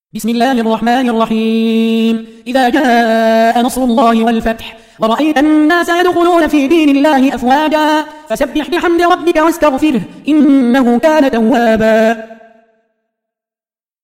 بسم الله الرحمن الرحيم. إذا جاء نصر الله والفتح ورأيت الناس يدخلون في دين الله أفواجا فسبح بحمد ربك واستغفره إنه كان توابا.